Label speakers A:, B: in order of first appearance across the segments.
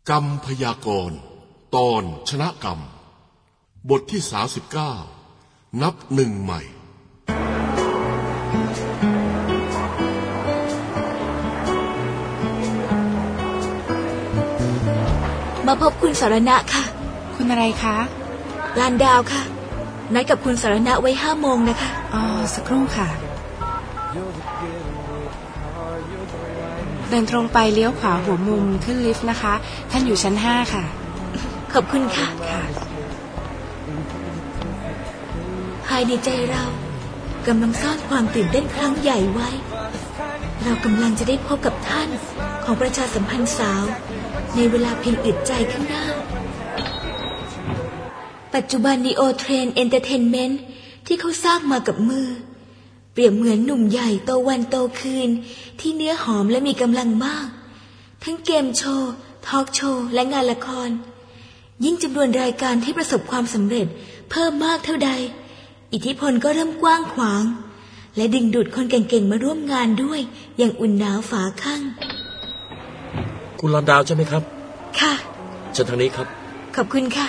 A: กรรมพยากรณ์ตอนชนะกรรมบทที่39นับหนึ่งใหม่
B: มาพบคุณสรณะค่ะ
C: คุณอะไรคะ
B: ลานดาวค่ะนัดกับคุณสรณะไว้5 โมงนะคะ
C: อ๋อสักครู่ค่ะเดินตรงไปเลี้ยวขวาหัวมุมขึ้นลิฟต์นะคะท่านอยู่ชั้น5ค่ะ
B: ขอบคุณค่ะภายในใจเรากำลังซ่อนความตื่นเต้นครั้งใหญ่ไว้เรากำลังจะได้พบกับท่านของประชาสัมพันธ์สาวในเวลาเพียงอึดใจข้างหน้าปัจจุบันนีโอเทรนเอนเตอร์เทนเมนต์ที่เขาสร้างมากับมือเปรียบเหมือนหนุ่มใหญ่โตวันโตคืนที่เนื้อหอมและมีกำลังมากทั้งเกมโชว์ทอล์กโชว์และงานละครยิ่งจำนวนรายการที่ประสบความสำเร็จเพิ่มมากเท่าใดอิทธิพลก็เริ่มกว้างขวางและดึงดูดคนเก่งๆมาร่วมงานด้วยอย่างอุ่นหนาฝาข้าง
D: คุณลานดาวใช่ไหมครับ
B: ค่ะ
D: เชิญทางนี้ครับ
B: ขอบคุณค่ะ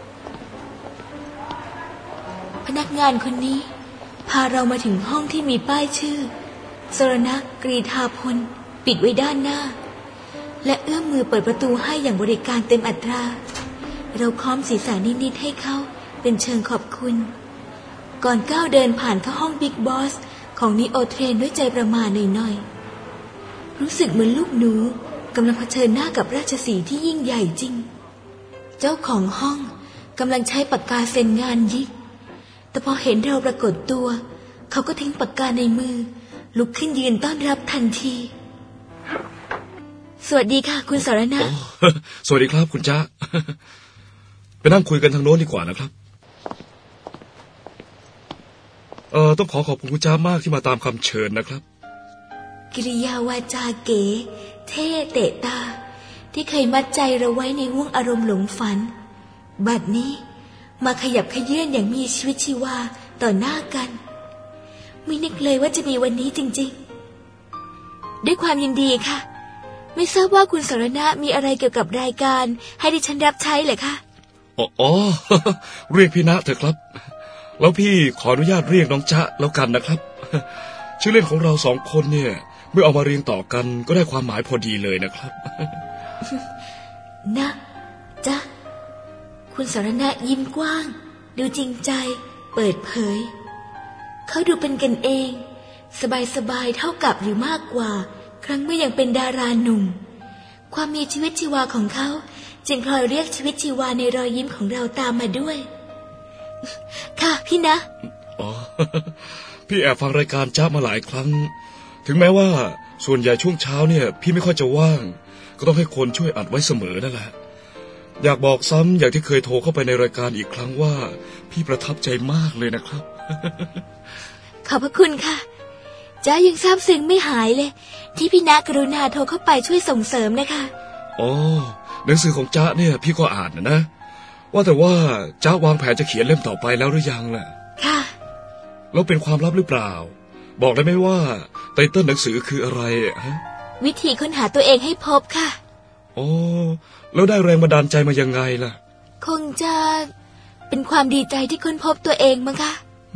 B: พนักงานคนนี้พาเรามาถึงห้องที่มีป้ายชื่อสรณกรีฑาพลปิดไว้ด้านหน้าและเอื้อมมือเปิดประตูให้อย่างบริการเต็มอัตราเราค้อมศีรษะนิดๆให้เขาเป็นเชิงขอบคุณก่อนก้าวเดินผ่านเข้าห้องบิ๊กบอสของนีโอเทรนด้วยใจประหม่าหน่อยๆรู้สึกเหมือนลูกหนูกำลังเผชิญหน้ากับราชสีห์ที่ยิ่งใหญ่จริงเจ้าของห้องกำลังใช้ปากกาเซ็นงานยิกแต่พอเห็นเราปรากฏตัวเขาก็ทิ้งปากกาในมือลุกขึ้นยืนต้อนรับทันทีสวัสดีค่ะคุณสรณะ
D: สวัสดีครับคุณจ๊ะไปนั่งคุยกันทางโน้นดีกว่านะครับต้องขอบคุณคุณจ๊ะมากที่มาตามคำเชิญนะครับ
B: กิริยาวาจาเก๋เท่เตะตาที่เคยมัดใจเราไว้ในห้วงอารมณ์หลงฝันบัดนี้มาขยับขยื่นอย่างมีชีวิตชีวาต่อหน้ากันไม่นึกเลยว่าจะมีวันนี้จริงๆด้วยความยินดีค่ะไม่ทราบว่าคุณสรณะมีอะไรเกี่ยวกับรายการให้ดิฉันรับใช้เหรอคะ
D: อ๋อ เรียกพี่ณเถอะครับแล้วพี่ขออนุญาตเรียกน้องจ๊ะแล้วกันนะครับชื่อเล่นของเรา2 คนเนี่ยเมื่อเอามาเรียงต่อกันก็ได้ความหมายพอดีเลยนะครับ
B: นะจ๊ะคุณสรณะยิ้มกว้างดูจริงใจเปิดเผยเขาดูเป็นกันเองสบายๆเท่ากับหรือมากกว่าครั้งเมื่อยังเป็นดาราหนุ่มความมีชีวิตชีวาของเขาจึงพลอยเรียกชีวิตชีวาในรอยยิ้มของเราตามมาด้วยค่ะพี่นะ
D: อ๋อพี่แอบฟังรายการจ๊ะมาหลายครั้งถึงแม้ว่าส่วนใหญ่ช่วงเช้าเนี่ยพี่ไม่ค่อยจะว่างก็ต้องให้คนช่วยอัดไว้เสมอนั่นแหละอยากบอกซ้ำอย่างที่เคยโทรเข้าไปในรายการอีกครั้งว่าพี่ประทับใจมากเลยนะครับ
B: ขอบพระคุณค่ะจ๊ะยังซาบซึ้งไม่หายเลยที่พี่ณกรุณาโทรเข้าไปช่วยส่งเสริมนะคะ
D: อ๋อหนังสือของจ๊ะเนี่ยพี่ก็อ่านนะว่าแต่ว่าจ๊ะวางแผนจะเขียนเล่มต่อไปแล้วหรือยังล่ะ
B: ค่ะ
D: แล้วเป็นความลับหรือเปล่าบอกได้ไหมว่าไตเติ้ลหนังสือคืออะไรฮะ
B: วิธีค้นหาตัวเองให้พบค่ะ
D: อ๋อแล้วได้แรงบันดาลใจมายังไงล่ะ
B: คงจะเป็นความดีใจที่ค้นพบตัวเองมั้งคะ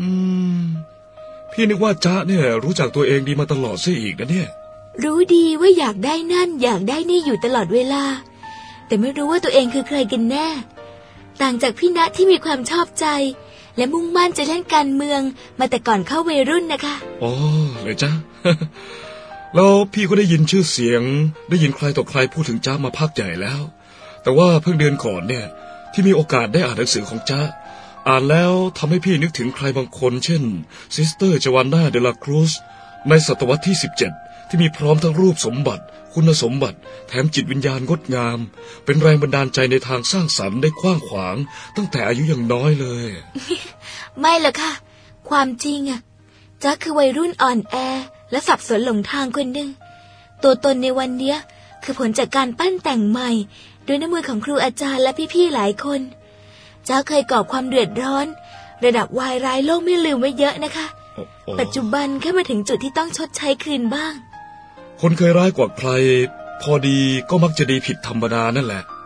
D: พี่นึกว่าจ๊ะเนี่ยรู้จักตัวเองดีมาตลอดซะอีกนะเนี่ย
B: รู้ดีว่าอยากได้นั่นอยากได้นี่อยู่ตลอดเวลาแต่ไม่รู้ว่าตัวเองคือใครกันแน่ต่างจากพี่ณที่มีความชอบใจและมุ่งมั่นจะเล่นการเมืองมาแต่ก่อนเข้าวัยรุ่นนะคะ
D: อ๋อเลยจ๊ะ แล้วพี่ก็ได้ยินชื่อเสียงได้ยินใครต่อใครพูดถึงจ๊ะมาพักใหญ่แล้วแต่ว่าเพิ่งเดือนก่อนเนี่ยที่มีโอกาสได้อ่านหนังสือของจ๊ะอ่านแล้วทำให้พี่นึกถึงใครบางคนเช่นซิสเตอร์จวานนาเดลาครูซในศตวรรษที่17ที่มีพร้อมทั้งรูปสมบัติคุณสมบัติแถมจิตวิญญาณงดงามเป็นแรงบันดาลใจในทางสร้างสรรค์ได้กว้างขวางตั้งแต่อายุยังน้อยเลย
B: ไม่หรอกค่ะความจริงอะจ๊ะคือวัยรุ่นอ่อนแอและสับสนหลงทางคนหนึ่งตัวตนในวันเนี้ยคือผลจากการปั้นแต่งใหม่โดยน้ำมือของครูอาจารย์และพี่ๆหลายคนจ๊ะเคยก่อความเดือดร้อนระดับวายร้ายโลกไม่ลืมไว้เยอะนะคะปัจจุบันแค่มาถึงจุดที่ต้องชดใช้คืนบ้าง
D: คนเคยร้ายกว่าใครพอดีก็มักจะดีผิดธรรมดานั่นแหละ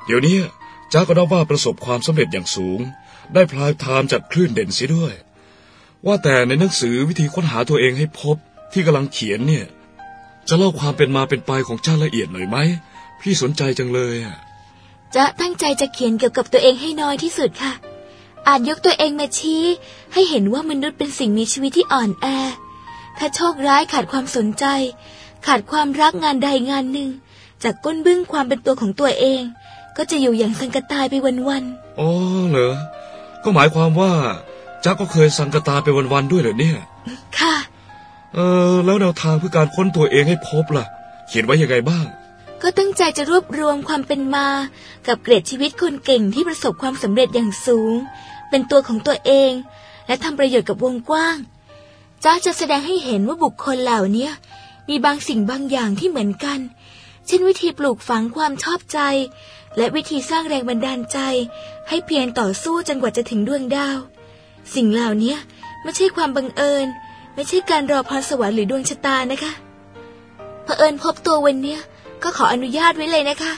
D: เดี๋ยวนี้จ้าก็นับว่าประสบความสำเร็จอย่างสูงได้พลายไทม์จากคลื่นเด่นเสียด้วยว่าแต่ในหนังสือวิธีค้นหาตัวเองให้พบที่กำลังเขียนเนี่ยจะเล่าความเป็นมาเป็นไปของจ้าละเอียดหน่อยไหมพี่สนใจจังเลย
B: จ๊ะตั้งใจจะเขียนเกี่ยวกับตัวเองให้น้อยที่สุดค่ะอาจยกตัวเองมาชี้ให้เห็นว่ามนุษย์เป็นสิ่งมีชีวิตที่อ่อนแอถ้าโชคร้ายขาดความสนใจขาดความรักงานใดงานหนึ่งจากก้นบึ้งความเป็นตัวของตัวเองก็จะอยู่อย่างสังกตายไปวัน
D: ๆอ๋อเหรอก็หมายความว่าจ๊ะก็เคยสังกตายไปวันๆด้วยเหรอเนี่ย
B: ค่ะ
D: แล้วแนวทางเพื่อการค้นตัวเองให้พบล่ะเขียนไว้ยังไงบ้าง
B: ก็ตั้งใจจะรวบรวมความเป็นมากับเกร็ดชีวิตคนเก่งที่ประสบความสำเร็จอย่างสูงเป็นตัวของตัวเองและทำประโยชน์กับวงกว้างจ๊ะจะแสดงให้เห็นว่าบุคคลเหล่านี้มีบางสิ่งบางอย่างที่เหมือนกันเช่นวิธีปลูกฝังความชอบใจและวิธีสร้างแรงบันดาลใจให้เพียรต่อสู้จนกว่าจะถึงดวงดาวสิ่งเหล่านี้ไม่ใช่ความบังเอิญไม่ใช่การรอพรสวรรค์หรือดวงชะตานะคะเผอิญพบตัววันนี้ก็ขออนุญาตไว้เลยนะคะ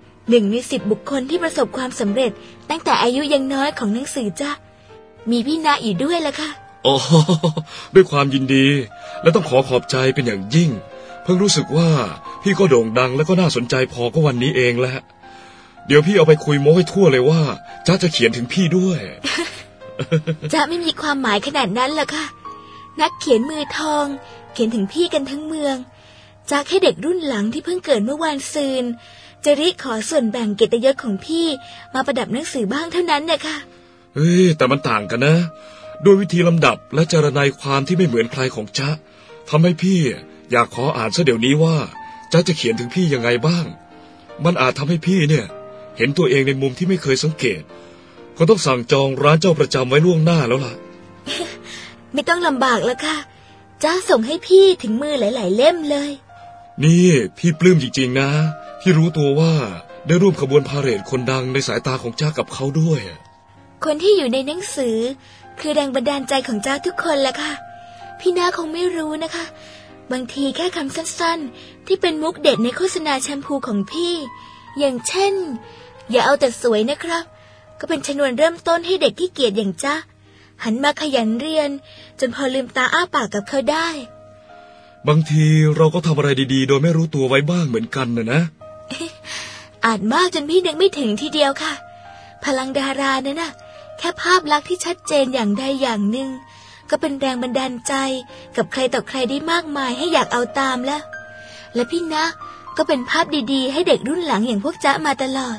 B: 1 ใน 10บุคคลที่ประสบความสำเร็จตั้งแต่อายุยังน้อยของหนังสือจ้ะมีพี่ณอยู่ด้วยล่ะค่ะ
D: อ๋อด้วยความยินดีและต้องขอบใจเป็นอย่างยิ่งเพิ่งรู้สึกว่าพี่ก็โด่งดังและก็น่าสนใจพอก็วันนี้เองแหละเดี๋ยวพี่เอาไปคุยโม้ให้ทั่วเลยว่าจ๊ะจะเขียนถึงพี่ด้วย
B: จ๊ะไม่มีความหมายขนาดนั้นหรอกค่ะนักเขียนมือทองเขียนถึงพี่กันทั้งเมืองจ๊ะแค่เด็กรุ่นหลังที่เพิ่งเกิดเมื่อวานซืนจะริขอส่วนแบ่งเกียรติยศของพี่มาประดับหนังสือบ้างเท่านั้นนะคะ
D: เฮ้ยแต่มันต่างกันนะด้วยวิธีลำดับและจารณัยความที่ไม่เหมือนใครของจ๊ะทำให้พี่อยากขออ่านซะเดี๋ยวนี้ว่าจ๊ะจะเขียนถึงพี่ยังไงบ้างมันอาจทำให้พี่เนี่ยเห็นตัวเองในมุมที่ไม่เคยสังเกตก็ต้องสั่งจองร้านเจ้าประจำไว้ล่วงหน้าแล้วล่ะ
B: ไม่ต้องลำบากแล้วค่ะจ๊ะส่งให้พี่ถึงมือหลายๆเล่มเลย
D: นี่พี่ปลื้มจริงๆนะที่รู้ตัวว่าได้ร่วมขบวนพาเหรดคนดังในสายตาของจ๊ะกับเขาด้วย
B: คนที่อยู่ในหนังสือคือแรงบันดาลใจของจ๊ะทุกคนแหละค่ะพี่น้าคงไม่รู้นะคะบางทีแค่คำสั้นๆที่เป็นมุกเด็ดในโฆษณาแชมพูของพี่อย่างเช่นอย่าเอาแต่สวยนะครับก็เป็นชนวนเริ่มต้นให้เด็กที่เกียจอย่างจ๊ะหันมาขยันเรียนจนพอลืมตาอ้าปากกับเขาได้
D: บางทีเราก็ทำอะไรดีๆโดยไม่รู้ตัวไว้บ้างเหมือนกันนะ
B: อาจมากจนพี่นึกไม่ถึงทีเดียวค่ะพลังดารานะน่ะแค่ภาพลักษณ์ที่ชัดเจนอย่างใดอย่างหนึ่งก็เป็นแรงบันดาลใจกับใครต่อใครได้มากมายให้อยากเอาตามแล้วและพี่นะก็เป็นภาพดีๆให้เด็กรุ่นหลังอย่างพวกจ๊ะมาตลอด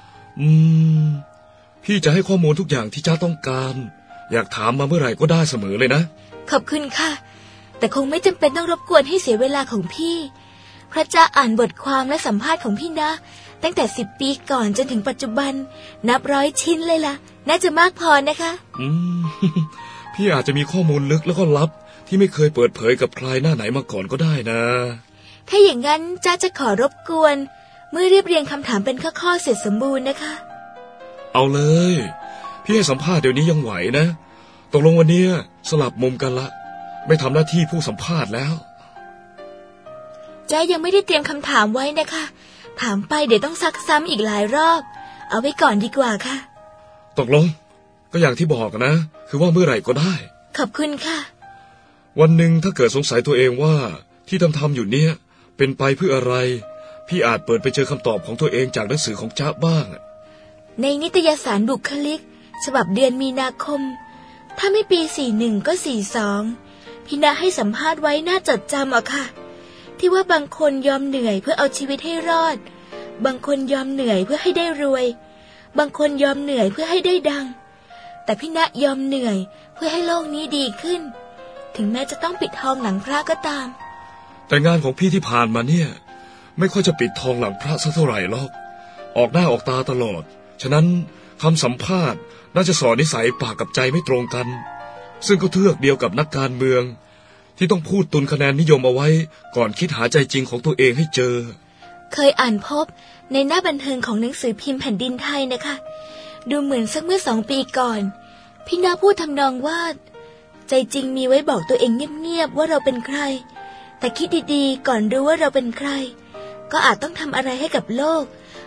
D: พี่จะให้ข้อมูลทุกอย่างที่จ๊ะต้องการอยากถามมาเมื่อไหร่ก็ได้เสมอเลยนะ
B: ขอบคุณค่ะแต่คงไม่จำเป็นต้องรบกวนให้เสียเวลาของพี่เพราะจ๊ะอ่านบทความและสัมภาษณ์ของพี่นะตั้งแต่10 ปีก่อนจนถึงปัจจุบันนับ100 ชิ้นเลยล่ะน่าจะมากพอนะคะ
D: พี่อาจจะมีข้อมูลลึกแล้วก็ลับที่ไม่เคยเปิดเผยกับใครหน้าไหนมาก่อนก็ได้นะ
B: ถ้าอย่างนั้นจ๊ะจะขอรบกวนเมื่อเรียบเรียงคำถามเป็นข้อๆเสร็จสมบูรณ์นะคะ
D: เอาเลยพี่ให้สัมภาษณ์เดี๋ยวนี้ยังไหวนะตกลงวันนี้สลับมุมกันละไม่ทำหน้าที่ผู้สัมภาษณ์แล้ว
B: จ๊ะยังไม่ได้เตรียมคำถามไว้นะคะถามไปเดี๋ยวต้องซักซ้ำอีกหลายรอบเอาไว้ก่อนดีกว่าค่ะ
D: ตกลงก็อย่างที่บอกนะคือว่าเมื่อไหร่ก็ได้
B: ขอบคุณค่ะ
D: วันหนึ่งถ้าเกิดสงสัยตัวเองว่าที่ทำอยู่เนี้ยเป็นไปเพื่ออะไรพี่อาจเปิดไปเจอคำตอบของตัวเองจากหนังสือของจ๊ะบ้าง
B: ในนิตยสารบุคลิกฉบับเดือนมีนาคมถ้าไม่ปี41ก็42พี่นาให้สัมภาษณ์ไว้น่าจดจำอ่ะค่ะที่ว่าบางคนยอมเหนื่อยเพื่อเอาชีวิตให้รอดบางคนยอมเหนื่อยเพื่อให้ได้รวยบางคนยอมเหนื่อยเพื่อให้ได้ดังแต่พี่ณยอมเหนื่อยเพื่อให้โลกนี้ดีขึ้นถึงแม้จะต้องปิดทองหลังพระก็ตาม
D: แต่งานของพี่ที่ผ่านมาเนี่ยไม่ค่อยจะปิดทองหลังพระสักเท่าไหร่หรอกออกหน้าออกตาตลอดฉะนั้นคำสัมภาษณ์น่าจะสอนนิสัยปากกับใจไม่ตรงกันซึ่งก็เทือกเดียวกับนักการเมืองที่ต้องพูดตุนคะแนนนิยมเอาไว้ก่อนคิดหาใจจริงของตัวเองให้เจอ
B: เคยอ่านพบในหน้าบันเทิงของหนังสือพิมพ์แผ่นดินไทยนะคะดูเหมือนสักเมื่อ2 ปีก่อนพี่นาพูดทำนองว่าใจจริงมีไว้บอกตัวเองเงียบๆว่าเราเป็นใครแต่คิดดีๆก่อนรู้ว่าเราเป็นใครก็อาจต้องทำอะไรให้กับโลก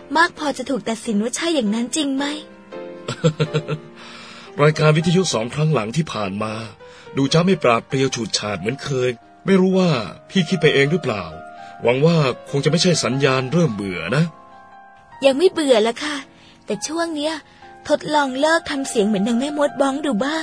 B: มากพอจะถูกตัดสินว่าใช่อย่างนั้นจริงไหม
D: รายการวิทยุ2 ครั้งหลังที่ผ่านมาดูจ้าไม่ปราดเปรียวฉูดฉาดเหมือนเคยไม่รู้ว่าพี่คิดไปเองหรือเปล่าหวังว่าคงจะไม่ใช่สัญญาณเริ่มเบื่อนะ
B: ยังไม่เบื่อละค่ะแต่ช่วงเนี้ยทดลองเลิกทำเสียงเหมือนนางแม่มดบ้องดูบ้าง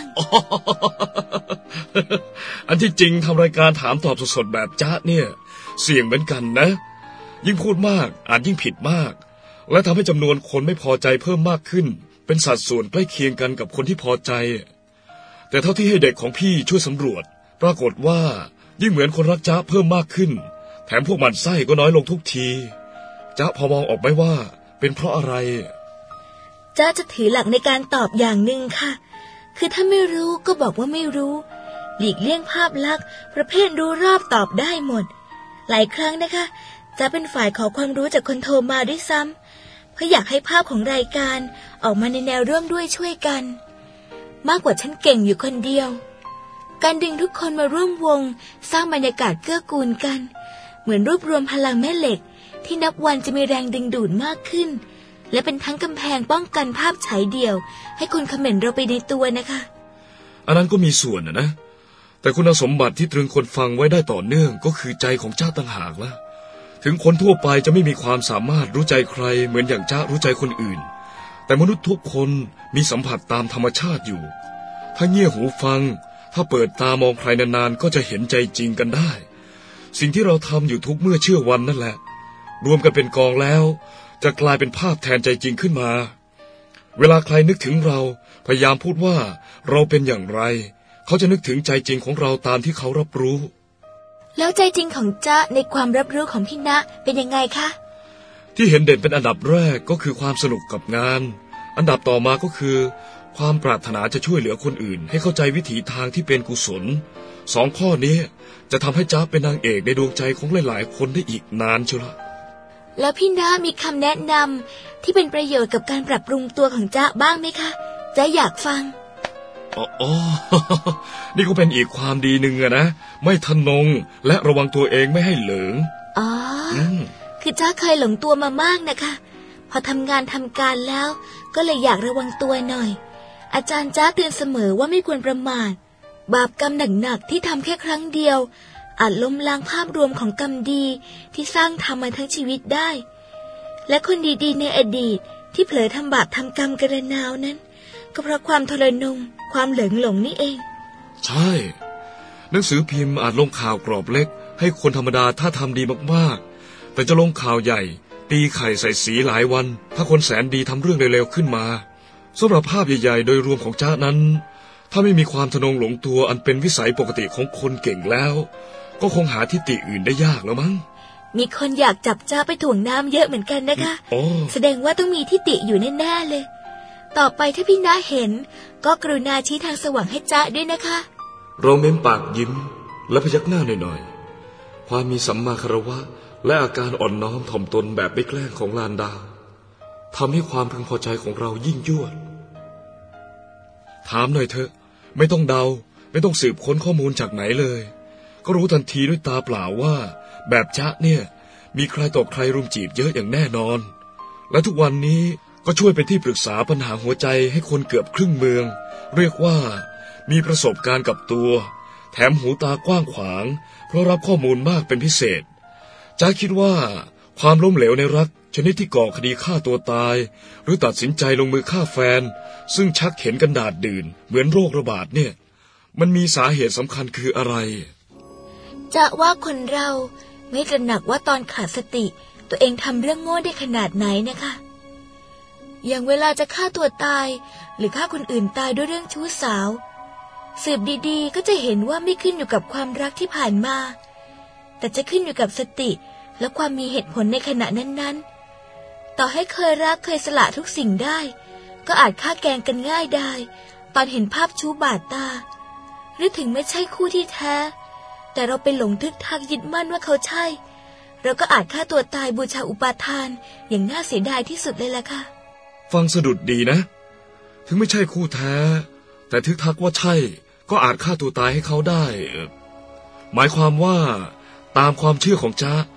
D: อันที่จริงทำรายการถามตอบสดๆแบบจ้าเนี่ยเสี่ยงเหมือนกันนะยิ่งพูดมากอาจยิ่งผิดมากและทำให้จำนวนคนไม่พอใจเพิ่มมากขึ้นเป็นสัดส่วนใกล้เคียงกันกับคนที่พอใจแต่เท่าที่ให้เด็กของพี่ช่วยสำรวจปรากฏว่ายิ่งเหมือนคนรักจ้าเพิ่มมากขึ้นแถมพวกมันไส้ก็น้อยลงทุกทีจ้าพอมองออกไหมว่าเป็นเพราะอะไร
B: จ้าจะถือหลักในการตอบอย่างหนึ่งค่ะคือถ้าไม่รู้ก็บอกว่าไม่รู้หลีกเลี่ยงภาพลักษณ์ประเภทรู้รอบตอบได้หมดหลายครั้งนะคะจ้าเป็นฝ่ายขอความรู้จากคนโทรมาด้วยซ้ำเพราะอยากให้ภาพของรายการออกมาในแนวร่วมด้วยช่วยกันมากกว่าฉันเก่งอยู่คนเดียวการดึงทุกคนมาร่วมวงสร้างบรรยากาศเกื้อกูลกันเหมือนรวบรวมพลังแม่เหล็กที่นับวันจะมีแรงดึงดูดมากขึ้นและเป็นทั้งกำแพงป้องกันภาพฉายเดี่ยวให้คนเขม่นเราไปในตัวนะคะ
D: อันนั้นก็มีส่วนนะแต่คุณสมบัติที่ตรึงคนฟังไว้ได้ต่อเนื่องก็คือใจของเจ้าต่างหากละถึงคนทั่วไปจะไม่มีความสามารถรู้ใจใครเหมือนอย่างเจ้ารู้ใจคนอื่นแต่มนุษย์ทุกคนมีสัมผัสตามธรรมชาติอยู่ถ้าเงี่ยหูฟังถ้าเปิดตามองใครนานๆก็จะเห็นใจจริงกันได้สิ่งที่เราทำอยู่ทุกเมื่อเชื่อวันนั่นแหละรวมกันเป็นกองแล้วจะกลายเป็นภาพแทนใจจริงขึ้นมาเวลาใครนึกถึงเราพยายามพูดว่าเราเป็นอย่างไรเขาจะนึกถึงใจจริงของเราตามที่เขารับรู้
B: แล้วใจจริงของจ๊ะในความรับรู้ของพี่ณเป็นยังไงคะ
D: ที่เห็นเด่นเป็นอันดับแรกก็คือความสนุกกับงานอันดับต่อมาก็คือความปรารถนาจะช่วยเหลือคนอื่นให้เข้าใจวิถีทางที่เป็นกุศล2 ข้อนี้จะทำให้จ๊ะเป็นนางเอกในดวงใจของหลายๆคนได้อีกนานเชียวละ
B: แล้วพี่ณมีคำแนะนำที่เป็นประโยชน์กับการปรับปรุงตัวของจ๊ะบ้างไหมคะจ๊ะอยากฟัง
D: อ๋อ นี่ก็เป็นอีกความดีหนึ่งอะนะไม่ทะนงและระวังตัวเองไม่ให้เหลิง
B: อ๋อคือจ๊ะเคยหลงตัวมามากนะคะพอทำงานทำการแล้วก็เลยอยากระวังตัวหน่อยอาจารย์จ๊ะเตือนเสมอว่าไม่ควรประมาทบาปกรรมหนักๆที่ทำแค่ครั้งเดียวอาจล้มล้างภาพรวมของกรรมดีที่สร้างทำมาทั้งชีวิตได้และคนดีๆในอดีตที่เผลอทำบาปทำกรรมกระนาวนั้นก็เพราะความทรนงความเหลิงหลงนี่เอง
D: ใช่หนังสือพิมพ์อาจลงข่าวกรอบเล็กให้คนธรรมดาถ้าทำดีมากๆแต่จะลงข่าวใหญ่ตีไข่ใส่สีหลายวันถ้าคนแสนดีทำเรื่องเร็วๆขึ้นมาสำหรับภาพใหญ่ๆโดยรวมของจ้านั้นถ้าไม่มีความทะนงหลงตัวอันเป็นวิสัยปกติของคนเก่งแล้วก็คงหาทิฏฐิอื่นได้ยากแล้วมั้ง
B: มีคนอยากจับจ้าไปถ่วงน้ำเยอะเหมือนกันนะคะแสดงว่าต้องมีทิฏฐิอยู่แน่ๆเลยต่อไปถ้าพี่ณเห็นก็กรุณาชี้ทางสว่างให้จ้าด้วยนะคะ
D: เราเม้มปากยิ้มและพยักหน้าหน่อยๆความมีสัมมาคารวะและอาการอ่อนน้อมถ่อมตนแบบไม่แกล้งของลานดาวทำให้ความพึงพอใจของเรายิ่งยวดถามหน่อยเถอะไม่ต้องเดาไม่ต้องสืบค้นข้อมูลจากไหนเลยก็รู้ทันทีด้วยตาเปล่าว่าแบบจ๊ะเนี่ยมีใครต่อใครรุมจีบเยอะอย่างแน่นอนและทุกวันนี้ก็ช่วยเป็นที่ปรึกษาปัญหาหัวใจให้คนเกือบครึ่งเมืองเรียกว่ามีประสบการณ์กับตัวแถมหูตากว้างขวางเพราะรับข้อมูลมากเป็นพิเศษจ๊ะคิดว่าความล้มเหลวในรักชนิดที่ก่อคดีฆ่าตัวตายหรือตัดสินใจลงมือฆ่าแฟนซึ่งชักเข็นกันดาษดื่นเหมือนโรคระบาดเนี่ยมันมีสาเหตุสำคัญคืออะไร
B: จะว่าคนเราไม่ตระหนักว่าตอนขาดสติตัวเองทำเรื่องโง่ได้ขนาดไหนนะคะอย่างเวลาจะฆ่าตัวตายหรือฆ่าคนอื่นตายด้วยเรื่องชู้สาวสืบดีๆก็จะเห็นว่าไม่ขึ้นอยู่กับความรักที่ผ่านมาแต่จะขึ้นอยู่กับสติและความมีเหตุผลในขณะนั้นๆต่อให้เคยรักเคยสละทุกสิ่งได้ก็อาจฆ่าแกล้งกันง่ายได้ตอนเห็นภาพชู้บาดตาหรือถึงไม่ใช่คู่ที่แท้แต่เราไปหลงทึกทักยึดมั่นว่าเขาใช่เราก็อาจฆ่าตัวตายบูชาอุปาทานอย่างน่าเสียดายที่สุดเลยล่ะค่ะ
D: ฟังสะดุดดีนะถึงไม่ใช่คู่แท้แต่ทึกทักว่าใช่ก็อาจฆ่าตัวตายให้เขาได้หมายความว่าตามความเชื่อของจ๊ะ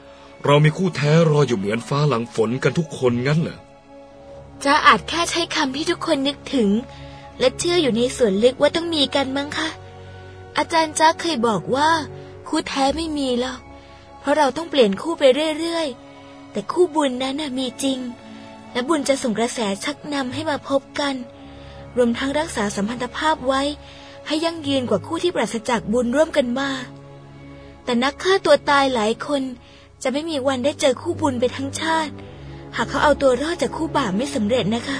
D: เรามีคู่แท้รออยู่เหมือนฟ้าหลังฝนกันทุกคนงั้นเหรอ
B: จ๊ะอาจแค่ใช้คำที่ทุกคนนึกถึงและเชื่ออยู่ในส่วนลึกว่าต้องมีกันมั้งคะอาจารย์จ๊ะเคยบอกว่าคู่แท้ไม่มีหรอกเพราะเราต้องเปลี่ยนคู่ไปเรื่อยๆแต่คู่บุญนั้นมีจริงและบุญจะส่งกระแสชักนำให้มาพบกันรวมทั้งรักษาสัมพันธภาพไว้ให้ยั่งยืนกว่าคู่ที่ปราศจากบุญร่วมกันมาแต่นักฆ่าตัวตายหลายคนจะไม่มีวันได้เจอคู่บุญไปทั้งชาติหากเขาเอาตัวรอดจากคู่บาปไม่สำเร็จนะคะ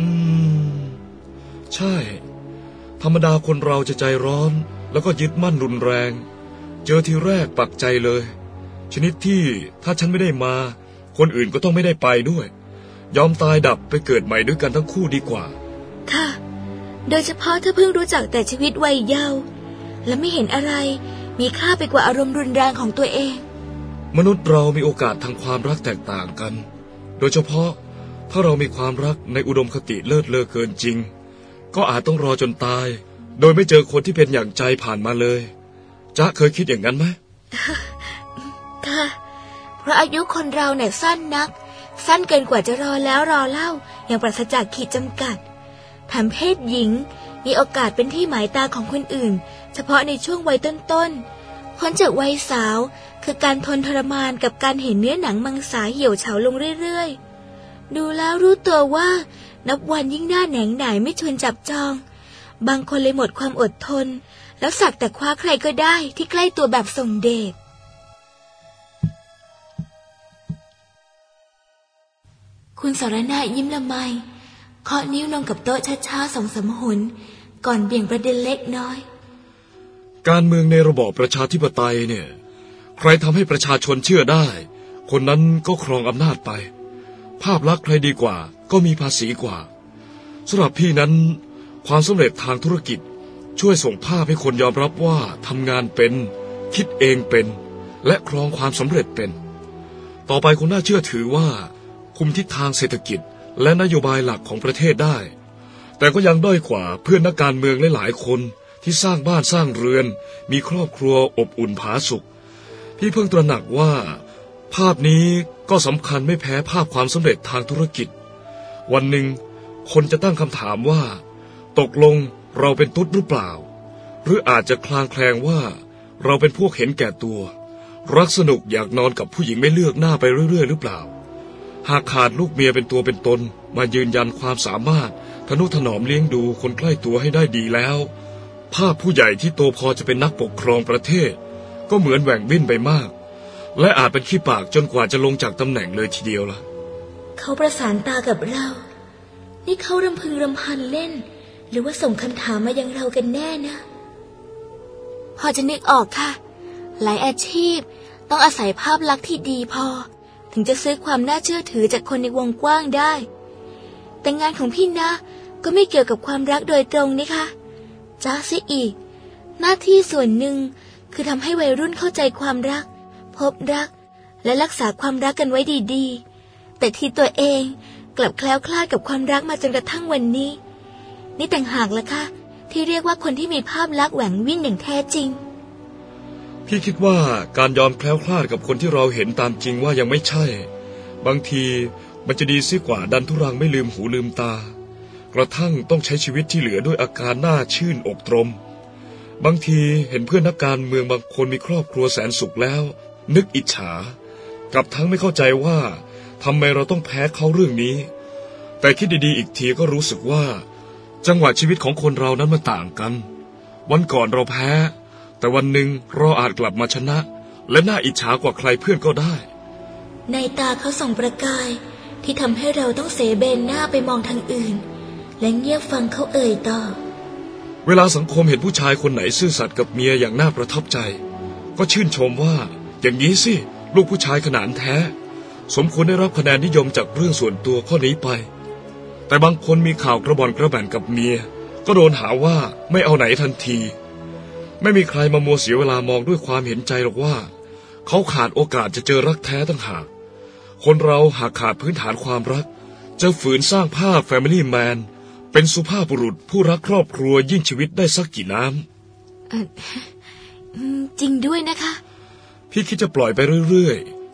D: ใช่ธรรมดาคนเราจะใจร้อนแล้วก็ยึดมั่นรุนแรงเจอทีแรกปักใจเลยชนิดที่ถ้าฉันไม่ได้มาคนอื่นก็ต้องไม่ได้ไปด้วยยอมตายดับไปเกิดใหม่ด้วยกันทั้งคู่ดีกว่า
B: ค่ะโดยเฉพาะถ้าเพิ่งรู้จักแต่ชีวิตวัยเยาว์และไม่เห็นอะไรมีค่าไปกว่าอารมณ์รุนแรงของตัวเอง
D: มนุษย์เรามีโอกาสทางความรักแตกต่างกันโดยเฉพาะถ้าเรามีความรักในอุดมคติเลิศเลอเกินจริงก็อาจต้องรอจนตายโดยไม่เจอคนที่เป็นอย่างใจผ่านมาเลยจ๊ะเคยคิดอย่างนั้นไหม
B: ค่ะเพราะอายุคนเราเนี่ยสั้นนักสั้นเกินกว่าจะรอแล้วรอเล่าอย่างปราศจากขีดจำกัดแถมเพศหญิงมีโอกาสเป็นที่หมายตาของคนอื่นเฉพาะในช่วงวัยต้นๆพ้นจากวัยสาวคือการทนทรมานกับการเห็นเนื้อหนังมังสาเหี่ยวเฉาลงเรื่อยๆดูแล้วรู้ตัวว่านับวันยิ่งหน้าแหน่งหน่ายไม่ชวนจับจองบางคนเลยหมดความอดทนแล้วสักแต่คว้าใครก็ได้ที่ใกล้ตัวแบบส่งเดชคุณสรณะยิ้มละไมเคาะนิ้วลงกับโต๊ะช้าๆ2-3 หนก่อนเบี่ยงประเด็นเล็กน้อย
D: การเมืองในระบอบประชาธิปไตยเนี่ยใครทำให้ประชาชนเชื่อได้คนนั้นก็ครองอำนาจไปภาพลักษณ์ใครดีกว่าก็มีภาษีกว่าสำหรับพี่นั้นความสำเร็จทางธุรกิจช่วยส่งภาพให้คนยอมรับว่าทำงานเป็นคิดเองเป็นและครองความสำเร็จเป็นต่อไปคงน่าเชื่อถือว่าคุมทิศทางเศรษฐกิจและนโยบายหลักของประเทศได้แต่ก็ยังด้อยกว่าเพื่อนนักการเมืองหลายๆคนที่สร้างบ้านสร้างเรือนมีครอบครัวอบอุ่นผาสุกพี่เพิ่งตระหนักว่าภาพนี้ก็สำคัญไม่แพ้ภาพความสำเร็จทางธุรกิจวันหนึ่งคนจะตั้งคำถามว่าตกลงเราเป็นตุ๊ดหรือเปล่าหรืออาจจะคลางแคลงว่าเราเป็นพวกเห็นแก่ตัวรักสนุกอยากนอนกับผู้หญิงไม่เลือกหน้าไปเรื่อยๆหรือเปล่าหากขาดลูกเมียเป็นตัวเป็นตนมายืนยันความสามารถทนุถนอมเลี้ยงดูคนใกล้ตัวให้ได้ดีแล้วภาพผู้ใหญ่ที่โตพอจะเป็นนักปกครองประเทศก็เหมือนแหว่งบิ้นไปมากและอาจเป็นขี้ปากจนกว่าจะลงจากตำแหน่งเลยทีเดียวล่ะ
B: เขาประสานตากับเรานี่เขารำพึงรำพันเล่นหรือว่าส่งคำถามมายังเรากันแน่นะพอจะนึกออกค่ะหลายอาชีพต้องอาศัยภาพลักษณ์ที่ดีพอถึงจะซื้อความน่าเชื่อถือจากคนในวงกว้างได้แต่งานของพี่นะก็ไม่เกี่ยวกับความรักโดยตรงนี่ค่ะจ้าซิอีกหน้าที่ส่วนหนึ่งคือทำให้วัยรุ่นเข้าใจความรักพบรักและรักษาความรักกันไว้ดีๆแต่ที่ตัวเองกลับแคล้วคลาดกับความรักมาจนกระทั่งวันนี้นี่ต่างหากล่ะค่ะที่เรียกว่าคนที่มีภาพลักษณ์แหว่งวิ่นอย่างแท้จริง
D: พี่คิดว่าการยอมแคล้วคลาดกับคนที่เราเห็นตามจริงว่ายังไม่ใช่บางทีมันจะดีเสียกว่าดันทุรังไม่ลืมหูลืมตากระทั่งต้องใช้ชีวิตที่เหลือด้วยอาการน่าชื่นอกตรมบางทีเห็นเพื่อนนักการเมืองบางคนมีครอบครัวแสนสุขแล้วนึกอิจฉากับทั้งไม่เข้าใจว่าทำไมเราต้องแพ้เขาเรื่องนี้แต่คิดดีๆอีกทีก็รู้สึกว่าจังหวะชีวิตของคนเรานั้นมันต่างกันวันก่อนเราแพ้แต่วันหนึ่งเราอาจกลับมาชนะและน่าอิจฉากว่าใครเพื่อนก็ได้
B: ในตาเขาส่องประกายที่ทำให้เราต้องเสเบนหน้าไปมองทางอื่นและเงียบฟังเขาเอ่ยต่อ
D: เวลาสังคมเห็นผู้ชายคนไหนซื่อสัตย์กับเมียอย่างน่าประทับใจก็ชื่นชมว่าอย่างนี้สิลูกผู้ชายขนาดแท้สมควรได้รับคะแนนนิยมจากเรื่องส่วนตัวข้อนี้ไปแต่บางคนมีข่าวกระบอนกระแบ่นกับเมียก็โดนหาว่าไม่เอาไหนทันทีไม่มีใครมามัวเสียเวลามองด้วยความเห็นใจหรอกว่าเขาขาดโอกาสจะเจอรักแท้ต่างหากคนเราหากขาดพื้นฐานความรักจะฝืนสร้างภาพ Family Man เป็นสุภาพบุรุษผู้รักครอบครัวยิ่งชีวิตได้สักกี่น้
B: ำจริงด้วยนะคะ
D: พี่คิดจะปล่อยไปเรื่อยๆ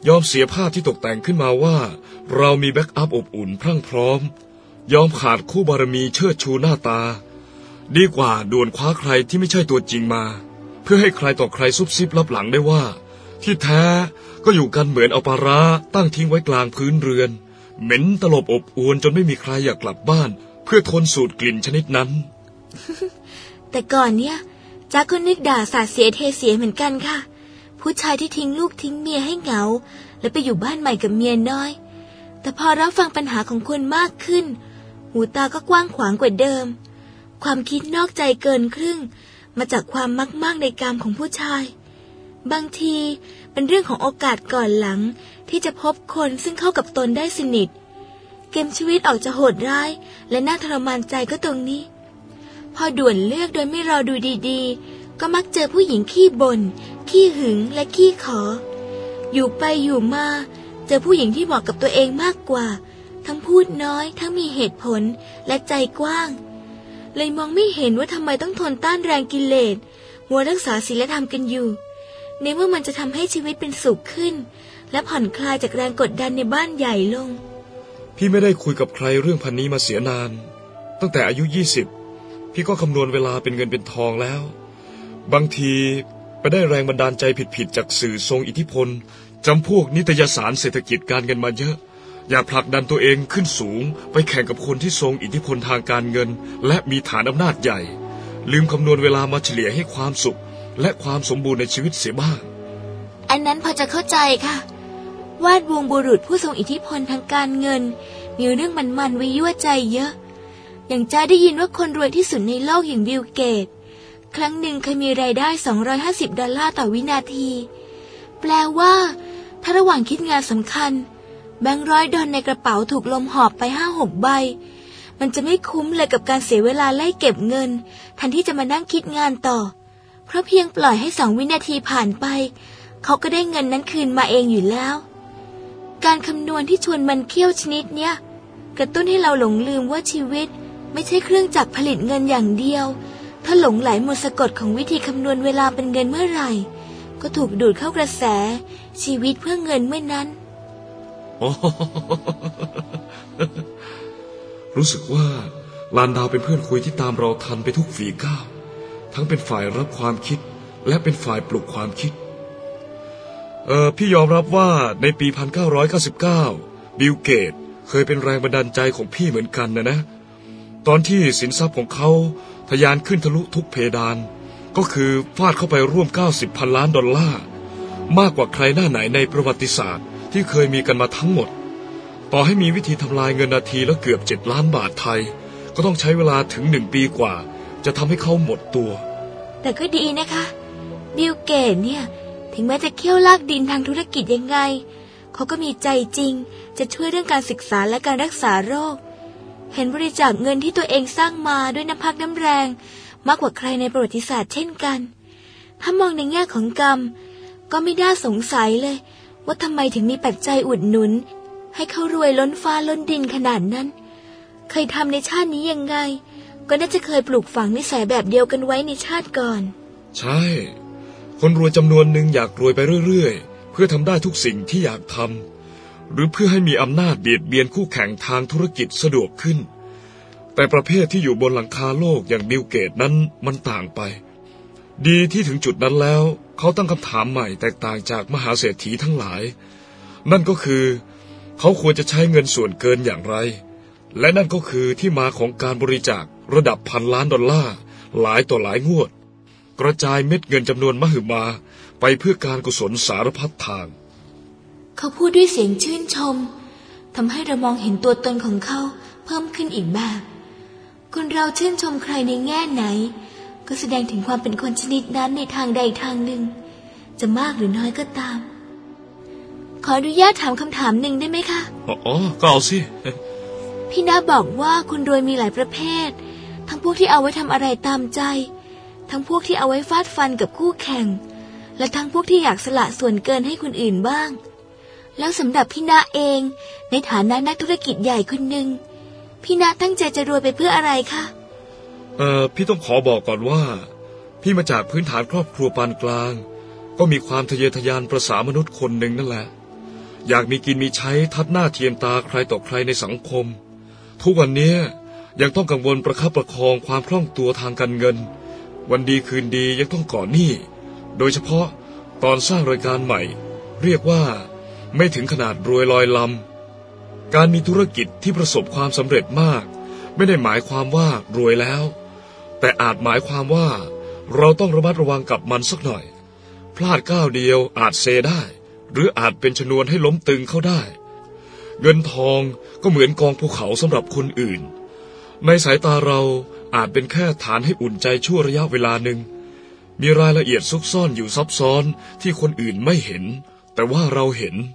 D: ยอมเสียภาพที่ตกแต่งขึ้นมาว่าเรามีแบ็กอัพอบอุ่นพรั่งพร้อมยอมขาดคู่บารมีเชิดชูหน้าตาดีกว่าด่วนคว้าใครที่ไม่ใช่ตัวจริงมาเพื่อให้ใครต่อใครซุบซิบลับหลังได้ว่าที่แท้ก็อยู่กันเหมือนเอาปลาร้าตั้งทิ้งไว้กลางพื้นเรือนเหม็นตลบอบอวนจนไม่มีใครอยากกลับบ้านเพื่อทนสูดกลิ่นชนิดนั้น
B: แต่ก่อนเนี่ยจ๊ะก็นึกด่าสาดเสียเทเสียเหมือนกันค่ะผู้ชายที่ทิ้งลูกทิ้งเมียให้เหงาแล้วไปอยู่บ้านใหม่กับเมียน้อยแต่พอรับฟังปัญหาของคนมากขึ้นหูตาก็กว้างขวางกว่าเดิมความคิดนอกใจเกินครึ่งมาจากความมากในกามของผู้ชายบางทีเป็นเรื่องของโอกาสก่อนหลังที่จะพบคนซึ่งเข้ากับตนได้สนิทเกมชีวิตออกจะโหดร้ายและน่าทรมานใจก็ตรงนี้พอด่วนเลือกโดยไม่รอดูดีๆก็มักเจอผู้หญิงขี้บ่นขี้หึงและขี้ขออยู่ไปอยู่มาเจอผู้หญิงที่เหมาะกับตัวเองมากกว่าทั้งพูดน้อยทั้งมีเหตุผลและใจกว้างเลยมองไม่เห็นว่าทำไมต้องทนต้านแรงกิเลสมัวรักษาศีลธรรมกันอยู่ในเมื่อมันจะทำให้ชีวิตเป็นสุขขึ้นและผ่อนคลายจากแรงกดดันในบ้านใหญ่ลง
D: พี่ไม่ได้คุยกับใครเรื่องพันนี้มาเสียนานตั้งแต่อายุ20พี่ก็คำนวณเวลาเป็นเงินเป็นทองแล้วบางทีไปได้แรงบันดาลใจผิดๆจากสื่อทรงอิทธิพลจำพวกนิตยสารเศรษฐกิจการเงินมาเยอะอยากผลักดันตัวเองขึ้นสูงไปแข่งกับคนที่ทรงอิทธิพลทางการเงินและมีฐานอำนาจใหญ่ลืมคำนวณเวลามาเฉลี่ยให้ความสุขและความสมบูรณ์ในชีวิตเสียบ้าง
B: อันนั้นพอจะเข้าใจค่ะวาดวงบุรุษผู้ทรงอิทธิพลทางการเงินมีเรื่องมันๆไว้ยั่วใจเยอะอย่างจ้าได้ยินว่าคนรวยที่สุดในโลกอย่างบิลเกตส์ครั้งหนึ่งเคยมีรายได้$250ต่อวินาทีแปลว่าถ้าระหว่างคิดงานสำคัญแบงค์$100ในกระเป๋าถูกลมหอบไป 5-6 ใบมันจะไม่คุ้มเลยกับการเสียเวลาไล่เก็บเงินแทนที่จะมานั่งคิดงานต่อเพราะเพียงปล่อยให้2 วินาทีผ่านไปเขาก็ได้เงินนั้นคืนมาเองอยู่แล้วการคำนวณที่ชวนมันเคี้ยวชนิดเนี้ยกระตุ้นให้เราหลงลืมว่าชีวิตไม่ใช่เครื่องจักรผลิตเงินอย่างเดียวถ้าหลงไหลหมดสะกดของวิธีคำนวณเวลาเป็นเงินเมื่อไหร่ก็ถูกดูดเข้ากระแสชีวิตเพื่อเงินเมื่อนั้น
D: รู้สึกว่าลานดาวเป็นเพื่อนคุยที่ตามเราทันไปทุกฝีก้าวทั้งเป็นฝ่ายรับความคิดและเป็นฝ่ายปลุกความคิดพี่ยอมรับว่าในปี 1999 บิลเกตส์เคยเป็นแรงบันดาลใจของพี่เหมือนกันนะตอนที่สินทรัพย์ของเขาทะยานขึ้นทะลุทุกเพดานก็คือฟาดเข้าไปร่วม$90,000 ล้านมากกว่าใครหน้าไหนในประวัติศาสตร์ที่เคยมีกันมาทั้งหมดต่อให้มีวิธีทำลายเงินนาทีละเกือบ7 ล้านบาทไทยก็ต้องใช้เวลาถึง1 ปีกว่าจะทำให้เขาหมดตัว
B: แต่ก็ดีนะคะบิลเกตส์เนี่ยถึงแม้จะเคี่ยวลากดินทางธุรกิจยังไงเขาก็มีใจจริงจะช่วยเรื่องการศึกษาและการรักษาโรคเห็นบริจาคเงินที่ตัวเองสร้างมาด้วยน้ำพักน้ำแรงมากกว่าใครในประวัติศาสตร์เช่นกันถ้ามองในแง่ของกรรมก็ไม่น่าสงสัยเลยว่าทำไมถึงมีปัจจัยอุดหนุนให้เขารวยล้นฟ้าล้นดินขนาดนั้นเคยทำในชาตินี้ยังไงก็น่าจะเคยปลูกฝังนิสัยแบบเดียวกันไว้ในชาติก่อน
D: ใช่คนรวยจำนวนหนึ่งอยากรวยไปเรื่อยๆเพื่อทำได้ทุกสิ่งที่อยากทำหรือเพื่อให้มีอำนาจเบียดเบียนคู่แข่งทางธุรกิจสะดวกขึ้นแต่ประเภทที่อยู่บนหลังคาโลกอย่างบิลเกตส์นั้นมันต่างไปดีที่ถึงจุดนั้นแล้วเขาตั้งคำถามใหม่แตกต่างจากมหาเศรษฐีทั้งหลายนั่นก็คือเขาควรจะใช้เงินส่วนเกินอย่างไรและนั่นก็คือที่มาของการบริจาคระดับ$1,000 ล้านหลายต่อหลายงวดกระจายเม็ดเงินจำนวนมหึมาไปเพื่อการกุศลสารพัดทาง
B: เขาพูดด้วยเสียงชื่นชมทำให้เรามองเห็นตัวตนของเขาเพิ่มขึ้นอีกแบบคนเราชื่นชมใครในแง่ไหนก็แสดงถึงความเป็นคนชนิดนั้นในทางใดทางหนึ่งจะมากหรือน้อยก็ตามขออนุญาตถามคำถามหนึ่งได้ไหมคะ
D: อ๋อก็เอาสิ
B: พี่น้าบอกว่าคนรวยมีหลายประเภททั้งพวกที่เอาไว้ทำอะไรตามใจทั้งพวกที่เอาไว้ฟาดฟันกับคู่แข่งและทั้งพวกที่อยากสละส่วนเกินให้คนอื่นบ้างแล้วสำหรับพี่น้าเองในฐานะนักธุรกิจใหญ่คนหนึ่งพี่น้าตั้งใจจะรวยไปเพื่ออะไรคะ
D: พี่ต้องขอบอกก่อนว่าพี่มาจากพื้นฐานครอบครัวปานกลางก็มีความทะเยอทะยานประสามนุษย์คนหนึ่งนั่นแหละอยากมีกินมีใช้ทัดหน้าเทียมตาใครต่อใครในสังคมทุกวันนี้ยังต้องกังวลประคับประคองความคล่องตัวทางการเงินวันดีคืนดียังต้องก่อหนี้โดยเฉพาะตอนสร้างรายการใหม่เรียกว่าไม่ถึงขนาดรวยลอยลำการมีธุรกิจที่ประสบความสำเร็จมากไม่ได้หมายความว่ารวยแล้วแต่อาจหมายความว่าเราต้องระมัดระวังกับมันสักหน่อยพลาดก้าวเดียวอาจเซได้หรืออาจเป็นชนวนให้ล้มตึงเข้าได้เงินทองก็เหมือนกองภูเขาสำหรับคนอื่นในสายตาเราอาจเป็นแค่ฐานให้อุ่นใจชั่วระยะเวลาหนึ่งมีรายละเอียดซุกซ่อนอยู่ซับซ้อนที่คนอื่นไม่เห็นแต่ว่าเราเห็น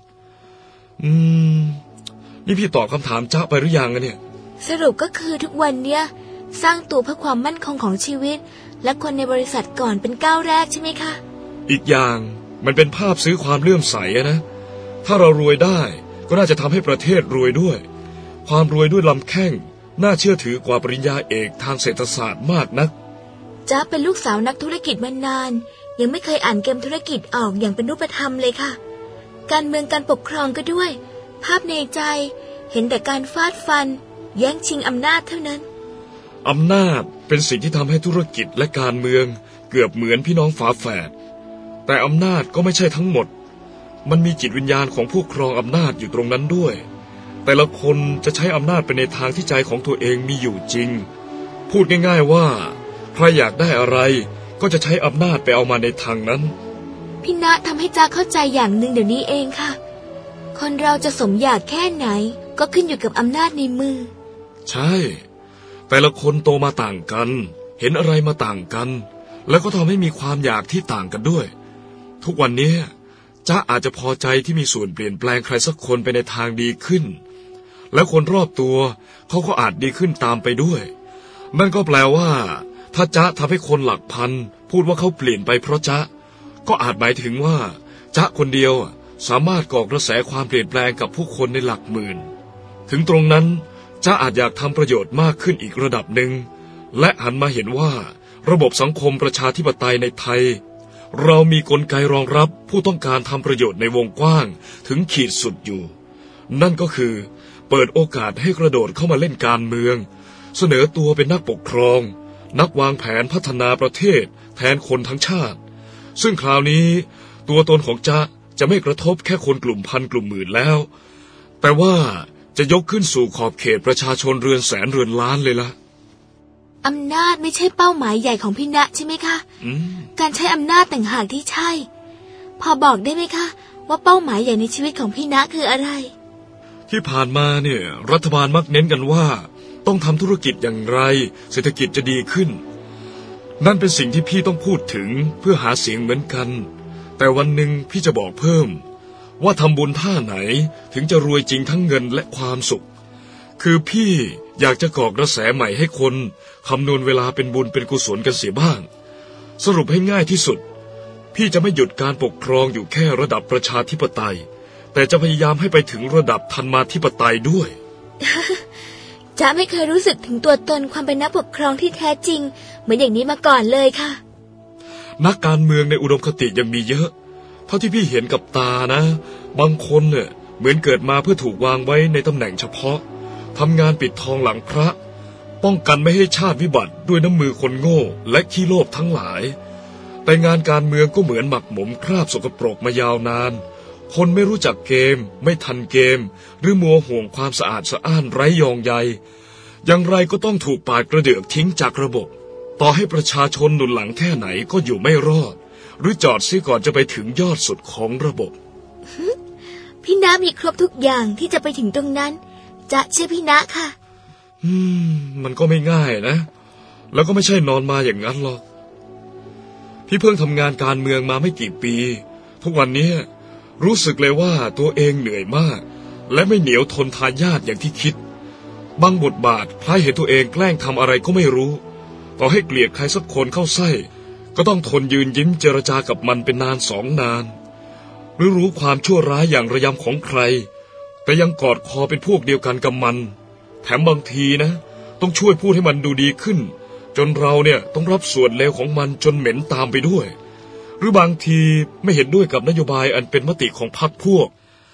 D: นี่พี่ตอบคำถามจ๊ะไปหรือยังอะเนี่ย
B: สรุปก็คือทุกวันเนี้ยสร้างตัวเพื่อความมั่นคงของชีวิตและคนในบริษัทก่อนเป็นก้าวแรกใช่ไหมคะ
D: อีกอย่างมันเป็นภาพซื้อความเลื่อมใสนะถ้าเรารวยได้ก็น่าจะทำให้ประเทศรวยด้วยความรวยด้วยลำแข้งน่าเชื่อถือกว่าปริญญาเอกทางเศรษฐศาสตร์มากนัก
B: จ๊ะเป็นลูกสาวนักธุรกิจมานานยังไม่เคยอ่านเกมธุรกิจออกอย่างเป็นรูปธรรมเลยค่ะการเมืองการปกครองก็ด้วยภาพในใจเห็นแต่การฟาดฟันแย่งชิงอำนาจเท่านั้น
D: อำนาจเป็นสิ่งที่ทำให้ธุรกิจและการเมืองเกือบเหมือนพี่น้องฝาแฝดแต่อำนาจก็ไม่ใช่ทั้งหมดมันมีจิตวิญญาณของผู้ครองอำนาจอยู่ตรงนั้นด้วยแต่ละคนจะใช้อำนาจไปในทางที่ใจของตัวเองมีอยู่จริงพูดง่ายๆว่าใครอยากได้อะไรก็จะใช้อำนาจไปเอามาในทางนั้น
B: พี่ณทำให้จ๊ะเข้าใจอย่างหนึ่งเดี๋ยวนี้เองค่ะคนเราจะสมอยากแค่ไหนก็ขึ้นอยู่กับอำนาจในมือ
D: ใช่แต่ละคนโตมาต่างกันเห็นอะไรมาต่างกันแล้วก็ทำให้มีความอยากที่ต่างกันด้วยทุกวันนี้จ๊ะอาจจะพอใจที่มีส่วนเปลี่ยนแปลงใครสักคนไปในทางดีขึ้นแล้วคนรอบตัวเขาก็อาจดีขึ้นตามไปด้วยนั่นก็แปลว่าถ้าจ๊ะทำให้คนหลักพันพูดว่าเขาเปลี่ยนไปเพราะจ๊ะก็อาจหมายถึงว่าจ๊ะคนเดียวสามารถก่อกระแสความเปลี่ยนแปลงกับผู้คนในหลักหมื่นถึงตรงนั้นจ๊ะอาจอยากทำประโยชน์มากขึ้นอีกระดับหนึ่งและหันมาเห็นว่าระบบสังคมประชาธิปไตยในไทยเรามีกลไกรองรับผู้ต้องการทำประโยชน์ในวงกว้างถึงขีดสุดอยู่นั่นก็คือเปิดโอกาสให้กระโดดเข้ามาเล่นการเมืองเสนอตัวเป็นนักปกครองนักวางแผนพัฒนาประเทศแทนคนทั้งชาติซึ่งคราวนี้ตัวตนของจ๊ะจะไม่กระทบแค่คนกลุ่มพันกลุ่มหมื่นแล้วแต่ว่าจะยกขึ้นสู่ขอบเขตประชาชนเรือนแสนเรือนล้านเลยล่ะ
B: อำนาจไม่ใช่เป้าหมายใหญ่ของพี่ณใช่ไหมคะการใช้อำนาจต่างหากที่ใช่พอบอกได้ไหมคะว่าเป้าหมายใหญ่ในชีวิตของพี่ณคืออะไร
D: ที่ผ่านมาเนี่ยรัฐบาลมักเน้นกันว่าต้องทำธุรกิจอย่างไรเศรษฐกิจจะดีขึ้นนั่นเป็นสิ่งที่พี่ต้องพูดถึงเพื่อหาเสียงเหมือนกันแต่วันหนึ่งพี่จะบอกเพิ่มว่าทำบุญท่าไหนถึงจะรวยจริงทั้งเงินและความสุขคือพี่อยากจะก่อกระแสใหม่ให้คนคำนวณเวลาเป็นบุญเป็นกุศลกันเสียบ้างสรุปให้ง่ายที่สุดพี่จะไม่หยุดการปกครองอยู่แค่ระดับประชาธิปไตยแต่จะพยายามให้ไปถึงระดับธรรมาธิปไตยด้วย
B: จ๊ะไม่เคยรู้สึกถึงตัวตนความเป็นนักปกครองที่แท้จริงเหมือนอย่างนี้มาก่อนเลยค่ะ
D: นักการเมืองในอุดมคติยังมีเยอะเท่าที่พี่เห็นกับตานะบางคนเนี่ยเหมือนเกิดมาเพื่อถูกวางไว้ในตำแหน่งเฉพาะทำงานปิดทองหลังพระป้องกันไม่ให้ชาติวิบัติด้วยน้ำมือคนโง่และขี้โลภทั้งหลายแต่งานการเมืองก็เหมือนหมักหมมคราบสกปรกมายาวนานคนไม่รู้จักเกมไม่ทันเกมหรือมัวห่วงความสะอาดสะอ้านไร้ยองใยอย่างไรก็ต้องถูกปาดกระเดือกทิ้งจากระบบต่อให้ประชาชนหนุนหลังแค่ไหนก็อยู่ไม่รอดหรือจอดซิก่อนจะไปถึงยอดสุดของระบบ
B: พี่ณมีครบทุกอย่างที่จะไปถึงตรงนั้นจะเชื่อพี่ณค่ะ
D: มันก็ไม่ง่ายนะแล้วก็ไม่ใช่นอนมาอย่างนั้นหรอกพี่เพิ่งทำงานการเมืองมาไม่กี่ปีทุกวันนี้รู้สึกเลยว่าตัวเองเหนื่อยมากและไม่เหนียวทนทานยากอย่างที่คิดบางบทบาทคล้ายเห็นตัวเองแกล้งทำอะไรก็ไม่รู้ต่อให้เกลียดใครสักคนเข้าไส้ก็ต้องทนยืนยิ้มเจรจากับมันเป็นนานสองนานหรือรู้ความชั่วร้ายอย่างระยำของใครแต่ยังกอดคอเป็นพวกเดียวกันกับมันแถมบางทีนะต้องช่วยพูดให้มันดูดีขึ้นจนเราเนี่ยต้องรับส่วนเลวของมันจนเหม็นตามไปด้วยหรือบางทีไม่เห็นด้วยกับนโยบายอันเป็นมติของพรรคพวก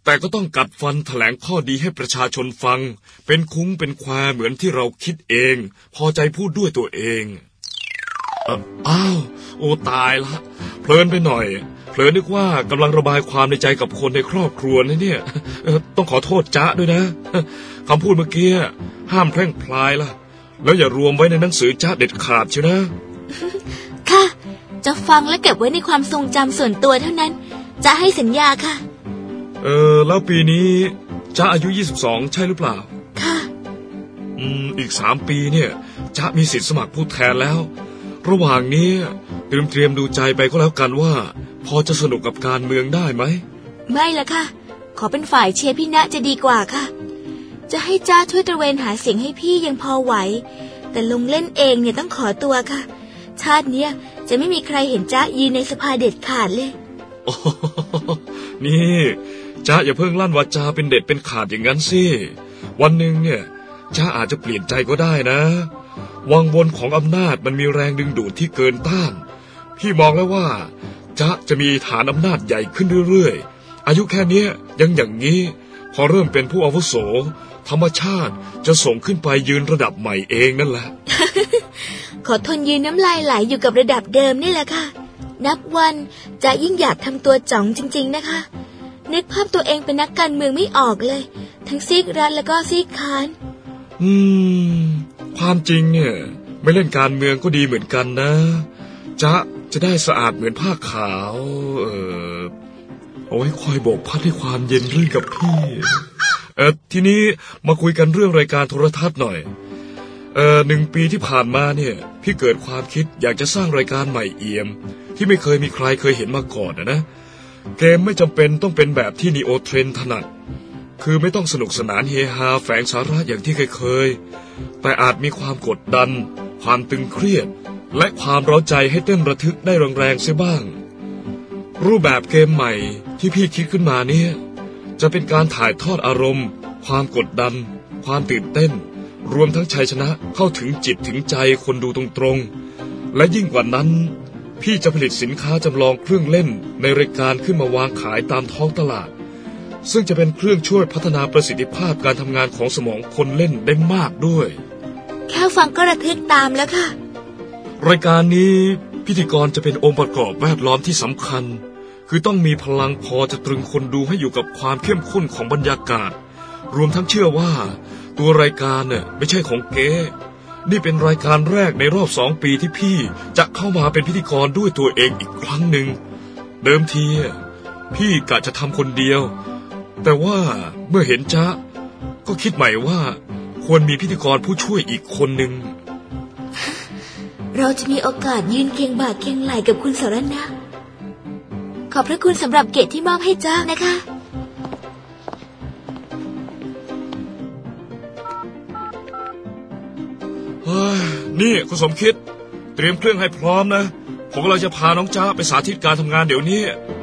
D: แต่ก็ต้องกัดฟันแถลงข้อดีให้ประชาชนฟังเป็นคุ้งเป็นแควเหมือนที่เราคิดเองพอใจพูดด้วยตัวเองอ้าวโอ้ตายละเพลินไปหน่อยเผลอนึกว่ากำลังระบายความในใจกับคนในครอบครัวนะเนี่ยต้องขอโทษจ๊ะด้วยนะคำพูดเมื่อกี้ห้ามแพร่งพลายล่ะแล้วอย่ารวมไว้ในหนังสือจ๊ะเด็ดขาดเชียวนะ
B: ค่ะจะฟังและเก็บไว้ในความทรงจำส่วนตัวเท่านั้นจะให้สัญญาค่ะ
D: แล้วปีนี้จ๊ะอายุ22ใช่หรือเปล่า
B: ค่ะ
D: อีก3 ปีเนี่ยจ๊ะมีสิทธิ์สมัครผู้แทนแล้วระหว่างนี้เตรียมดูใจไปก็แล้วกันว่าพอจะสนุกกับการเมืองได้ไหม
B: ไม่ละค่ะขอเป็นฝ่ายเชียร์พี่ณจะดีกว่าค่ะจะให้จ้าช่วยตระเวนหาเสียงให้พี่ยังพอไหวแต่ลงเล่นเองเนี่ยต้องขอตัวค่ะชาติเนี้ยจะไม่มีใครเห็นจ้ายืนในสภาเด็ดขาดเลย
D: นี่จ้าอย่าเพิ่งลั่นวาจาเป็นเด็ดเป็นขาดอย่างนั้นสิวันหนึ่งเนี่ยจ้าอาจจะเปลี่ยนใจก็ได้นะวังวนของอำนาจมันมีแรงดึงดูดที่เกินต้านพี่มองแล้วว่าจ๊ะจะมีฐานอำนาจใหญ่ขึ้นเรื่อยๆอายุแค่นี้ยังอย่างนี้พอเริ่มเป็นผู้อาวุโสธรรมชาติจะส่งขึ้นไปยืนระดับใหม่เองนั่นแหละ
B: ขอทนยืนน้ำลายไหลอยู่กับระดับเดิมนี่แหละค่ะนับวันจะยิ่งอยากทำตัวจ๋องจริงๆนะคะนึกภาพตัวเองเป็นนักการเมืองไม่ออกเลยทั้งซีกรัฐแล้วก็ซีกค้าน
D: ความจริงเนี่ยไม่เล่นการเมืองก็ดีเหมือนกันนะจ๊ะจะได้สะอาดเหมือนผ้าขาวเอาไว้คอยโบกพัดให้ความเย็นรื่นกับพี่ทีนี้มาคุยกันเรื่องรายการโทรทัศน์หน่อย1 ปีที่ผ่านมาเนี่ยพี่เกิดความคิดอยากจะสร้างรายการใหม่เอี่ยมที่ไม่เคยมีใครเคยเห็นมาก่อนนะเกมไม่จำเป็นต้องเป็นแบบที่นีโอเทรนถนัดคือไม่ต้องสนุกสนานเฮฮาแฝงสาระอย่างที่เคยแต่อาจมีความกดดันความตึงเครียดและความเร้าใจให้เต้นระทึกได้แรงๆเสียบ้างรูปแบบเกมใหม่ที่พี่คิดขึ้นมาเนี่ยจะเป็นการถ่ายทอดอารมณ์ความกดดันความตื่นเต้นรวมทั้งชัยชนะเข้าถึงจิตถึงใจคนดูตรงๆและยิ่งกว่านั้นพี่จะผลิตสินค้าจำลองเครื่องเล่นในรายการขึ้นมาวางขายตามท้องตลาดซึ่งจะเป็นเครื่องช่วยพัฒนาประสิทธิภาพการทำงานของสมองคนเล่นได้มากด้วย
B: แค่ฟังก็ระทึกตามแล้วค่ะ
D: รายการนี้พิธีกรจะเป็นองค์ประกอบแวดล้อมที่สำคัญคือต้องมีพลังพอจะตรึงคนดูให้อยู่กับความเข้มข้นของบรรยากาศรวมทั้งเชื่อว่าตัวรายการเนี่ยไม่ใช่ของเก๊นี่เป็นรายการแรกในรอบ2 ปีที่พี่จะเข้ามาเป็นพิธีกรด้วยตัวเองอีกครั้งหนึ่งเดิมทีพี่กะจะทำคนเดียวแต่ว่าเมื่อเห็นจ๊ะก็คิดใหม่ว่าควรมีพิธีกรผู้ช่วยอีกคนหนึ่ง
B: เราจะมีโอกาสยืนเคียงบ่าเคียงไหล่กับคุณสรณะขอบพระคุณสำหรับเกียรติที่มอบให้จ้านะคะ
D: นี่คุณสมคิดเตรียมเครื่องให้พร้อมนะผมกำลังจะพาน้องจ้าไปสาธิตการทำงานเดี๋ยวนี้